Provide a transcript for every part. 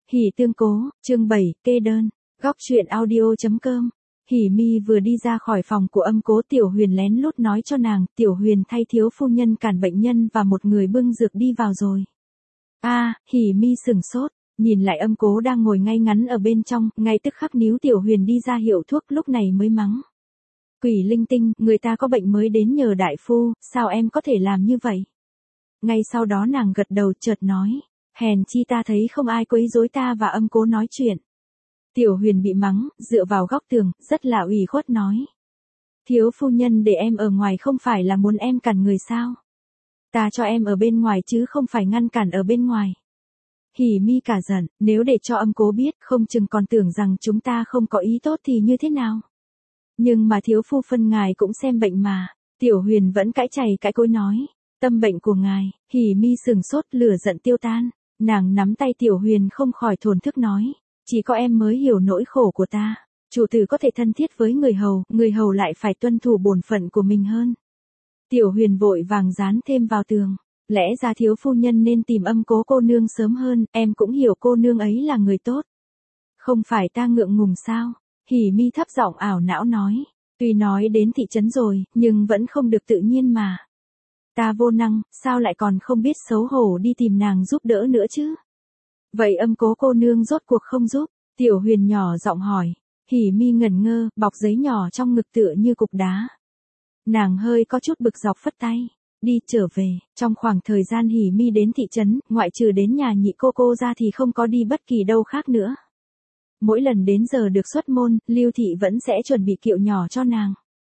Hỉ tương cố, chương 7, kê đơn. Góc truyện audio.com. Hỉ Mi vừa đi ra khỏi phòng của Âm Cố, Tiểu Huyền lén lút nói cho nàng, Tiểu Huyền thay thiếu phu nhân cản bệnh nhân và một người bưng dược đi vào rồi. Hỉ Mi sửng sốt, nhìn lại Âm Cố đang ngồi ngay ngắn ở bên trong, ngay tức khắc níu Tiểu Huyền đi ra hiệu thuốc, lúc này mới mắng. Quỷ linh tinh, người ta có bệnh mới đến nhờ đại phu, sao em có thể làm như vậy? Ngay sau đó nàng gật đầu chợt nói. Hèn chi ta thấy không ai quấy rối ta và Âm Cố nói chuyện. Tiểu Huyền bị mắng, dựa vào góc tường, rất là ủy khuất nói. Thiếu phu nhân để em ở ngoài không phải là muốn em cản người sao? Ta cho em ở bên ngoài chứ không phải ngăn cản ở bên ngoài. Hỉ Mi cả giận, nếu để cho Âm Cố biết, không chừng còn tưởng rằng chúng ta không có ý tốt thì như thế nào? Nhưng mà thiếu phu phân ngài cũng xem bệnh mà. Tiểu Huyền vẫn cãi chày cãi cối nói. Tâm bệnh của ngài. Hỉ Mi sừng sốt, lửa giận tiêu tan. Nàng nắm tay Tiểu Huyền không khỏi thổn thức nói. Chỉ có em mới hiểu nỗi khổ của ta. Chủ tử có thể thân thiết với người hầu lại phải tuân thủ bổn phận của mình hơn. Tiểu Huyền vội vàng dán thêm vào tường. Lẽ ra thiếu phu nhân nên tìm Âm Cố cô nương sớm hơn, em cũng hiểu cô nương ấy là người tốt. Không phải ta ngượng ngùng sao? Hỉ Mi thấp giọng ảo não nói. Tuy nói đến thị trấn rồi, nhưng vẫn không được tự nhiên mà. Ta vô năng, sao lại còn không biết xấu hổ đi tìm nàng giúp đỡ nữa chứ? Vậy Âm Cố cô nương rốt cuộc không giúp? Tiểu Huyền nhỏ giọng hỏi. Hỉ Mi ngẩn ngơ, bọc giấy nhỏ trong ngực tựa như cục đá. Nàng hơi có chút bực dọc phất tay. Đi trở về, trong khoảng thời gian Hỉ Mi đến thị trấn, ngoại trừ đến nhà nhị cô ra thì không có đi bất kỳ đâu khác nữa. Mỗi lần đến giờ được xuất môn, Lưu Thị vẫn sẽ chuẩn bị kiệu nhỏ cho nàng.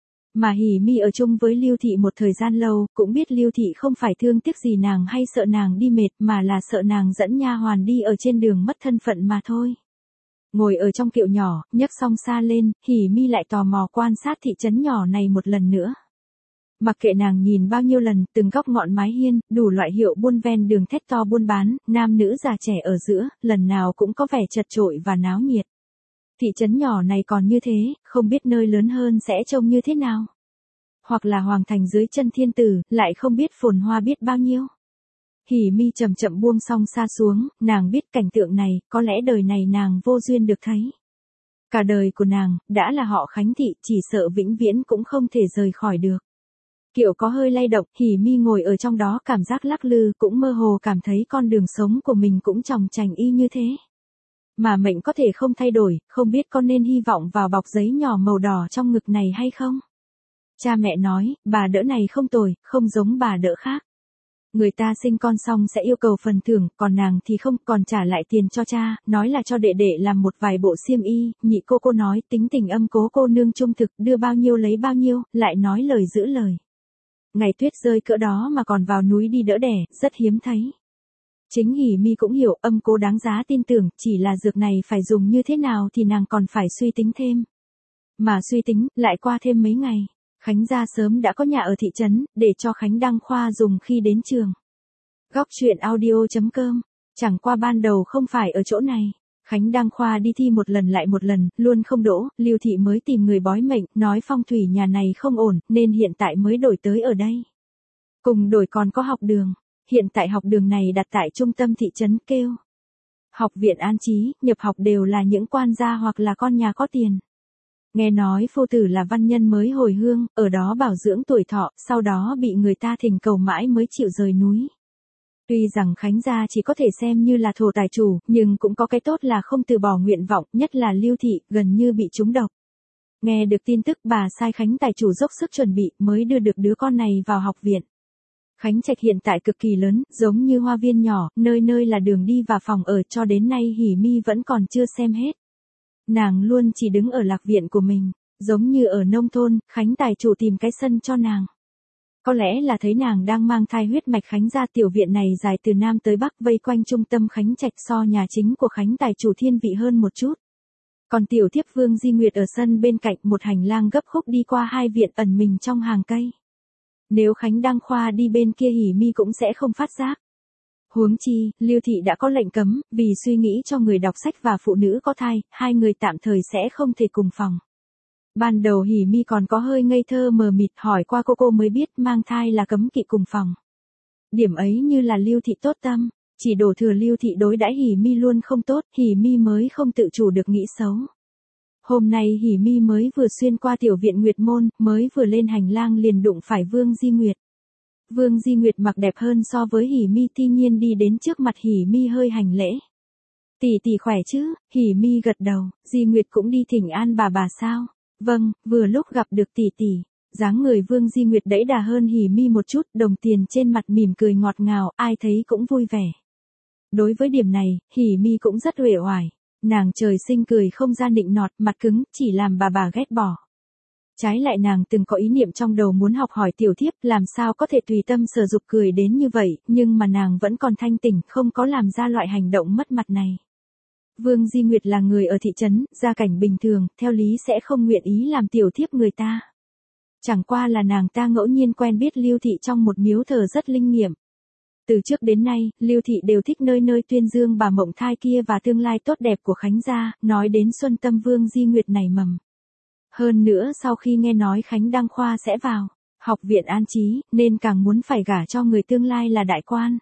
Mà Hỉ Mi ở chung với Lưu Thị một thời gian lâu, cũng biết Lưu Thị không phải thương tiếc gì nàng hay sợ nàng đi mệt, mà là sợ nàng dẫn nha hoàn đi ở trên đường mất thân phận mà thôi. Ngồi ở trong kiệu nhỏ, nhấc song xa lên, Hỉ Mi lại tò mò quan sát thị trấn nhỏ này một lần nữa. Mặc kệ nàng nhìn bao nhiêu lần, từng góc ngọn mái hiên, đủ loại hiệu buôn ven đường thét to buôn bán, nam nữ già trẻ ở giữa, lần nào cũng có vẻ chật chội và náo nhiệt. Thị trấn nhỏ này còn như thế, không biết nơi lớn hơn sẽ trông như thế nào. Hoặc là hoàng thành dưới chân thiên tử, lại không biết phồn hoa biết bao nhiêu. Hỉ Mi chậm chậm buông song xa xuống, nàng biết cảnh tượng này, có lẽ đời này nàng vô duyên được thấy. Cả đời của nàng, đã là họ Khánh Thị, chỉ sợ vĩnh viễn cũng không thể rời khỏi được. Kiệu có hơi lay động, Hỉ Mi ngồi ở trong đó cảm giác lắc lư, cũng mơ hồ cảm thấy con đường sống của mình cũng chòng chành y như thế. Mà mệnh có thể không thay đổi, không biết con nên hy vọng vào bọc giấy nhỏ màu đỏ trong ngực này hay không? Cha mẹ nói, bà đỡ này không tồi, không giống bà đỡ khác. Người ta sinh con xong sẽ yêu cầu phần thưởng, còn nàng thì không, còn trả lại tiền cho cha, nói là cho đệ đệ làm một vài bộ xiêm y, nhị cô nói tính tình Âm Cố cô nương trung thực, đưa bao nhiêu lấy bao nhiêu, lại nói lời giữ lời. Ngày tuyết rơi cỡ đó mà còn vào núi đi đỡ đẻ, rất hiếm thấy. Chính Hỉ Mi cũng hiểu Âm Cố đáng giá tin tưởng, chỉ là dược này phải dùng như thế nào thì nàng còn phải suy tính thêm. Mà suy tính, lại qua thêm mấy ngày. Khánh gia sớm đã có nhà ở thị trấn, để cho Khánh Đăng Khoa dùng khi đến trường. Góc truyện audio.com. Chẳng qua ban đầu không phải ở chỗ này. Khánh Đăng Khoa đi thi một lần lại một lần, luôn không đỗ, Lưu Thị mới tìm người bói mệnh, nói phong thủy nhà này không ổn, nên hiện tại mới đổi tới ở đây. Cùng đổi còn có học đường. Hiện tại học đường này đặt tại trung tâm thị trấn kêu Học viện An Trí, nhập học đều là những quan gia hoặc là con nhà có tiền. Nghe nói phu tử là văn nhân mới hồi hương, ở đó bảo dưỡng tuổi thọ, sau đó bị người ta thỉnh cầu mãi mới chịu rời núi. Tuy rằng Khánh gia chỉ có thể xem như là thổ tài chủ, nhưng cũng có cái tốt là không từ bỏ nguyện vọng, nhất là Lưu Thị, gần như bị trúng độc. Nghe được tin tức bà sai Khánh tài chủ dốc sức chuẩn bị, mới đưa được đứa con này vào học viện. Khánh Trạch hiện tại cực kỳ lớn, giống như hoa viên nhỏ, nơi nơi là đường đi và phòng ở, cho đến nay Hỉ Mi vẫn còn chưa xem hết. Nàng luôn chỉ đứng ở lạc viện của mình, giống như ở nông thôn, Khánh tài chủ tìm cái sân cho nàng. Có lẽ là thấy nàng đang mang thai huyết mạch Khánh gia, tiểu viện này dài từ Nam tới Bắc vây quanh trung tâm Khánh Trạch, so nhà chính của Khánh tài chủ thiên vị hơn một chút. Còn tiểu thiếp Vương Di Nguyệt ở sân bên cạnh, một hành lang gấp khúc đi qua hai viện ẩn mình trong hàng cây. Nếu Khánh Đăng Khoa đi bên kia Hỉ Mi cũng sẽ không phát giác. Huống chi, Lưu Thị đã có lệnh cấm, vì suy nghĩ cho người đọc sách và phụ nữ có thai, hai người tạm thời sẽ không thể cùng phòng. Ban đầu Hỉ Mi còn có hơi ngây thơ mờ mịt, hỏi qua cô mới biết mang thai là cấm kỵ cùng phòng. Điểm ấy như là Lưu Thị tốt tâm, Chỉ đổ thừa Lưu Thị đối đãi Hỉ Mi luôn không tốt, Hỉ Mi mới không tự chủ được nghĩ xấu. Hôm nay Hỉ Mi mới vừa xuyên qua tiểu viện Nguyệt Môn, mới vừa lên hành lang liền đụng phải Vương Di Nguyệt. Vương Di Nguyệt mặc đẹp hơn so với Hỉ Mi, tuy nhiên đi đến trước mặt Hỉ Mi hơi hành lễ. Tỷ tỷ khỏe chứ? Hỉ Mi gật đầu. Di Nguyệt cũng đi thỉnh an bà sao? Vâng, vừa lúc gặp được tỷ tỷ. Dáng người Vương Di Nguyệt đẫy đà hơn Hỉ Mi một chút, đồng tiền trên mặt mỉm cười ngọt ngào, ai thấy cũng vui vẻ. Đối với điểm này, Hỉ Mi cũng rất uể oải. Nàng trời sinh cười không ra nịnh nọt, mặt cứng, chỉ làm bà ghét bỏ. Trái lại nàng từng có ý niệm trong đầu muốn học hỏi tiểu thiếp, làm sao có thể tùy tâm sở dục cười đến như vậy, nhưng mà nàng vẫn còn thanh tỉnh, không có làm ra loại hành động mất mặt này. Vương Di Nguyệt là người ở thị trấn, gia cảnh bình thường, theo lý sẽ không nguyện ý làm tiểu thiếp người ta. Chẳng qua là nàng ta ngẫu nhiên quen biết Lưu Thị trong một miếu thờ rất linh nghiệm. Từ trước đến nay, Lưu Thị đều thích nơi nơi tuyên dương bà mộng thai kia và tương lai tốt đẹp của Khánh gia, nói đến xuân tâm Vương Di Nguyệt nảy mầm. Hơn nữa sau khi nghe nói Khánh Đăng Khoa sẽ vào học viện an trí, nên càng muốn phải gả cho người tương lai là đại quan.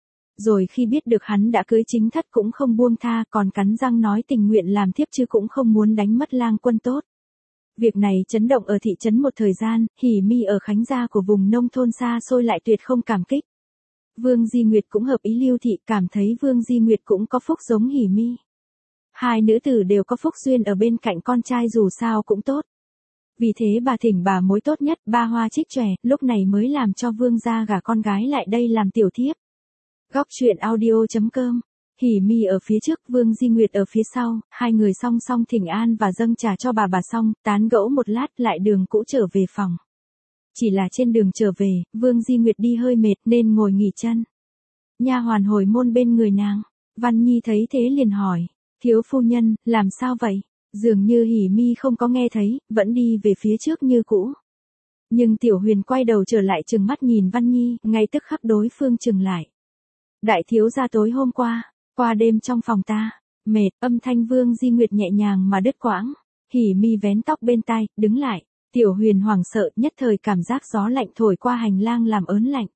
Rồi khi biết được hắn đã cưới chính thất cũng không buông tha, còn cắn răng nói tình nguyện làm thiếp chứ cũng không muốn đánh mất lang quân tốt. Việc này chấn động ở thị trấn một thời gian, Hỉ Mi ở Khánh gia của vùng nông thôn xa xôi lại tuyệt không cảm kích. Vương Di Nguyệt cũng hợp ý Lưu Thị, cảm thấy Vương Di Nguyệt cũng có phúc giống Hỉ Mi. Hai nữ tử đều có phúc duyên ở bên cạnh con trai dù sao cũng tốt. Vì thế bà thỉnh bà mối tốt nhất, Ba Hoa Trích Chòe, lúc này mới làm cho Vương gia gả con gái lại đây làm tiểu thiếp. Góc truyện audio.com. Hỉ Mi ở phía trước, Vương Di Nguyệt ở phía sau, hai người song song thỉnh an và dâng trà cho bà xong, tán gẫu một lát lại đường cũ trở về phòng. Chỉ là trên đường trở về, Vương Di Nguyệt đi hơi mệt nên ngồi nghỉ chân. Nha hoàn hồi môn bên người nàng. Văn Nhi thấy thế liền hỏi, thiếu phu nhân, làm sao vậy? Dường như Hỉ Mi không có nghe thấy, vẫn đi về phía trước như cũ. Nhưng Tiểu Huyền quay đầu trở lại trừng mắt nhìn Văn Nhi, ngay tức khắc đối phương trừng lại. Đại thiếu gia tối hôm qua đêm trong phòng ta, mệt, âm thanh Vương Di Nguyệt nhẹ nhàng mà đứt quãng. Hỉ Mi vén tóc bên tai, đứng lại. Tiểu Huyền hoảng sợ, nhất thời cảm giác gió lạnh thổi qua hành lang làm ớn lạnh.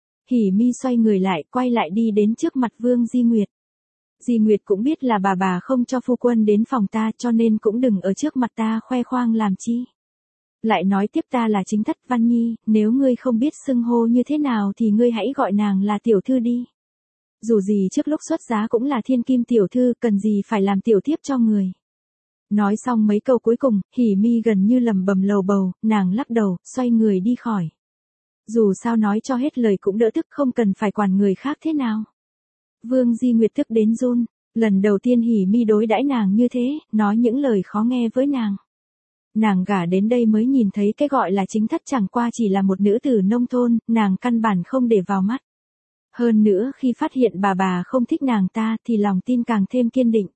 Hỉ Mi xoay người lại, quay lại đi đến trước mặt Vương Di Nguyệt. Di Nguyệt cũng biết là bà không cho phu quân đến phòng ta, cho nên cũng đừng ở trước mặt ta khoe khoang làm chi. Lại nói tiếp, ta là chính thất Văn Nhi, nếu ngươi không biết xưng hô như thế nào thì ngươi hãy gọi nàng là tiểu thư đi. Dù gì trước lúc xuất giá cũng là thiên kim tiểu thư, cần gì phải làm tiểu thiếp cho người. Nói xong mấy câu cuối cùng, Hỉ Mi gần như lẩm bẩm lầu bầu, nàng lắc đầu, xoay người đi khỏi. Dù sao nói cho hết lời cũng đỡ tức, không cần phải quản người khác thế nào. Vương Di Nguyệt tức đến run, lần đầu tiên Hỉ Mi đối đãi nàng như thế, nói những lời khó nghe với nàng. Nàng gả đến đây mới nhìn thấy cái gọi là chính thất chẳng qua chỉ là một nữ tử nông thôn, nàng căn bản không để vào mắt. Hơn nữa khi phát hiện bà không thích nàng ta thì lòng tin càng thêm kiên định.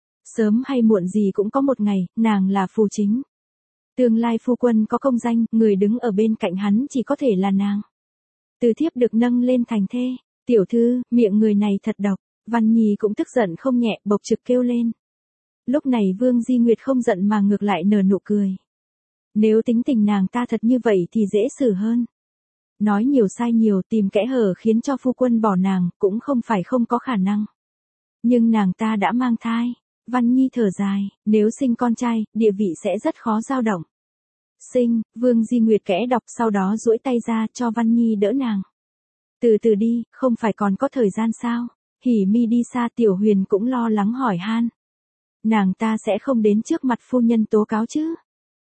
Sớm hay muộn gì cũng có một ngày, nàng là phù chính. Tương lai phu quân có công danh, người đứng ở bên cạnh hắn chỉ có thể là nàng. Từ thiếp được nâng lên thành thê. Tiểu thư, miệng người này thật độc. Văn Nhi cũng tức giận không nhẹ, bộc trực kêu lên. Lúc này Vương Di Nguyệt không giận mà ngược lại nở nụ cười. Nếu tính tình nàng ta thật như vậy thì dễ xử hơn. Nói nhiều sai nhiều, tìm kẽ hở khiến cho phu quân bỏ nàng, cũng không phải không có khả năng. Nhưng nàng ta đã mang thai. Văn Nhi thở dài, nếu sinh con trai, địa vị sẽ rất khó dao động. Sinh, Vương Di Nguyệt kẽ đọc sau đó duỗi tay ra cho Văn Nhi đỡ nàng. Từ từ đi, không phải còn có thời gian sao? Hỉ Mi đi xa, Tiểu Huyền cũng lo lắng hỏi han. Nàng ta sẽ không đến trước mặt phu nhân tố cáo chứ?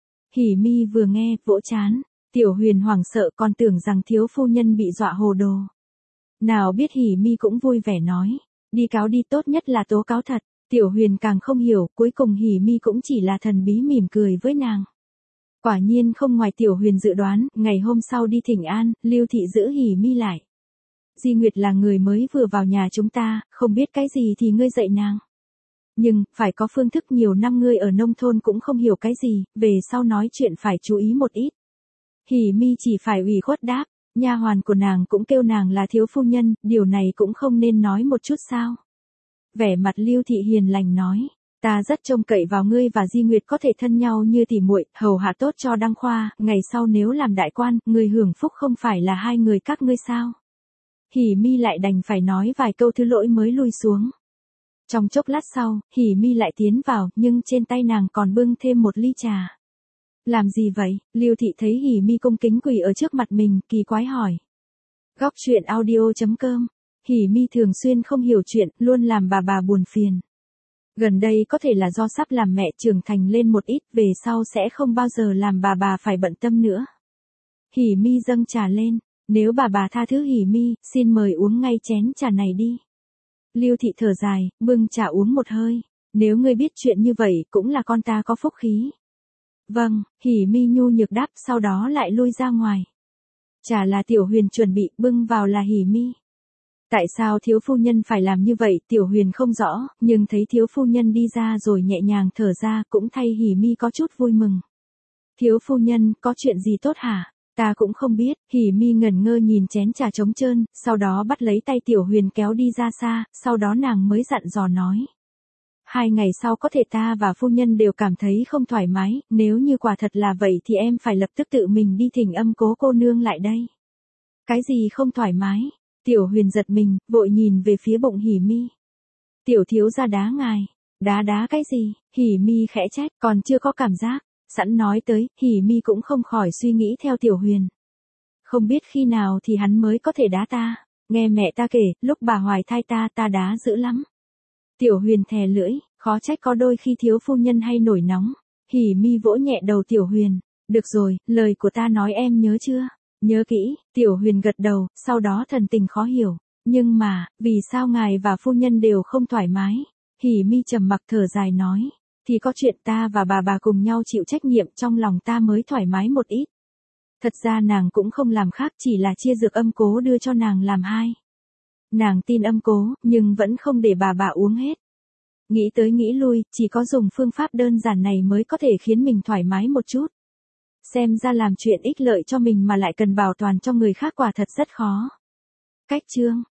Hỉ Mi vừa nghe, vỗ chán. Tiểu Huyền hoảng sợ, còn tưởng rằng thiếu phu nhân bị dọa hồ đồ. Nào biết Hỉ Mi cũng vui vẻ nói. Đi cáo đi, tốt nhất là tố cáo thật. Tiểu Huyền càng không hiểu, cuối cùng Hỉ Mi cũng chỉ là thần bí mỉm cười với nàng. Quả nhiên không ngoài Tiểu Huyền dự đoán, ngày hôm sau đi thỉnh an, Lưu Thị giữ Hỉ Mi lại. Di Nguyệt là người mới vừa vào nhà chúng ta, không biết cái gì thì ngươi dạy nàng. Nhưng, phải có phương thức, nhiều năm ngươi ở nông thôn cũng không hiểu cái gì, về sau nói chuyện phải chú ý một ít. Hỉ Mi chỉ phải ủy khuất đáp, nha hoàn của nàng cũng kêu nàng là thiếu phu nhân, điều này cũng không nên nói một chút sao. Vẻ mặt Lưu Thị hiền lành nói, ta rất trông cậy vào ngươi và Di Nguyệt có thể thân nhau như tỉ muội, hầu hạ tốt cho Đăng Khoa, ngày sau nếu làm đại quan, người hưởng phúc không phải là hai người các ngươi sao. Hỉ Mi lại đành phải nói vài câu thứ lỗi mới lui xuống. Trong chốc lát sau, Hỉ Mi lại tiến vào, nhưng trên tay nàng còn bưng thêm một ly trà. Làm gì vậy? Lưu Thị thấy Hỉ Mi cung kính quỳ ở trước mặt mình, kỳ quái hỏi. Góc truyện audio.com. Hỉ Mi thường xuyên không hiểu chuyện, luôn làm bà buồn phiền. Gần đây có thể là do sắp làm mẹ trưởng thành lên một ít, về sau sẽ không bao giờ làm bà phải bận tâm nữa. Hỉ Mi dâng trà lên, nếu bà tha thứ Hỉ Mi, xin mời uống ngay chén trà này đi. Lưu Thị thở dài, bưng trà uống một hơi, nếu ngươi biết chuyện như vậy cũng là con ta có phúc khí. Vâng, Hỉ Mi nhu nhược đáp, sau đó lại lui ra ngoài. Trà là Tiểu Huyền chuẩn bị, bưng vào là Hỉ Mi. Tại sao thiếu phu nhân phải làm như vậy, Tiểu Huyền không rõ, nhưng thấy thiếu phu nhân đi ra rồi nhẹ nhàng thở ra, cũng thay Hỉ Mi có chút vui mừng. Thiếu phu nhân, có chuyện gì tốt hả? Ta cũng không biết. Hỉ Mi ngẩn ngơ nhìn chén trà trống trơn, sau đó bắt lấy tay Tiểu Huyền kéo đi ra xa, sau đó nàng mới dặn dò nói. 2 ngày sau có thể ta và phu nhân đều cảm thấy không thoải mái, nếu như quả thật là vậy thì em phải lập tức tự mình đi thỉnh Âm Cố cô nương lại đây. Cái gì không thoải mái? Tiểu Huyền giật mình, vội nhìn về phía bụng Hỉ Mi. Tiểu thiếu gia đá ngài. Đá cái gì? Hỉ Mi khẽ trách, còn chưa có cảm giác. Sẵn nói tới, Hỉ Mi cũng không khỏi suy nghĩ theo Tiểu Huyền. Không biết khi nào thì hắn mới có thể đá ta. Nghe mẹ ta kể, lúc bà hoài thai ta đá dữ lắm. Tiểu Huyền thè lưỡi, khó trách có đôi khi thiếu phu nhân hay nổi nóng. Hỉ Mi vỗ nhẹ đầu Tiểu Huyền. Được rồi, lời của ta nói em nhớ chưa? Nhớ kỹ. Tiểu Huyền gật đầu, sau đó thần tình khó hiểu. Nhưng mà, vì sao ngài và phu nhân đều không thoải mái? Hỉ Mi trầm mặc thở dài nói. Thì có chuyện ta và bà cùng nhau chịu trách nhiệm, trong lòng ta mới thoải mái một ít. Thật ra nàng cũng không làm khác, chỉ là chia dược Âm Cố đưa cho nàng làm 2. Nàng tin Âm Cố, nhưng vẫn không để bà uống hết. Nghĩ tới nghĩ lui, chỉ có dùng phương pháp đơn giản này mới có thể khiến mình thoải mái một chút. Xem ra làm chuyện ích lợi cho mình mà lại cần bảo toàn cho người khác quả thật rất khó. Cách chương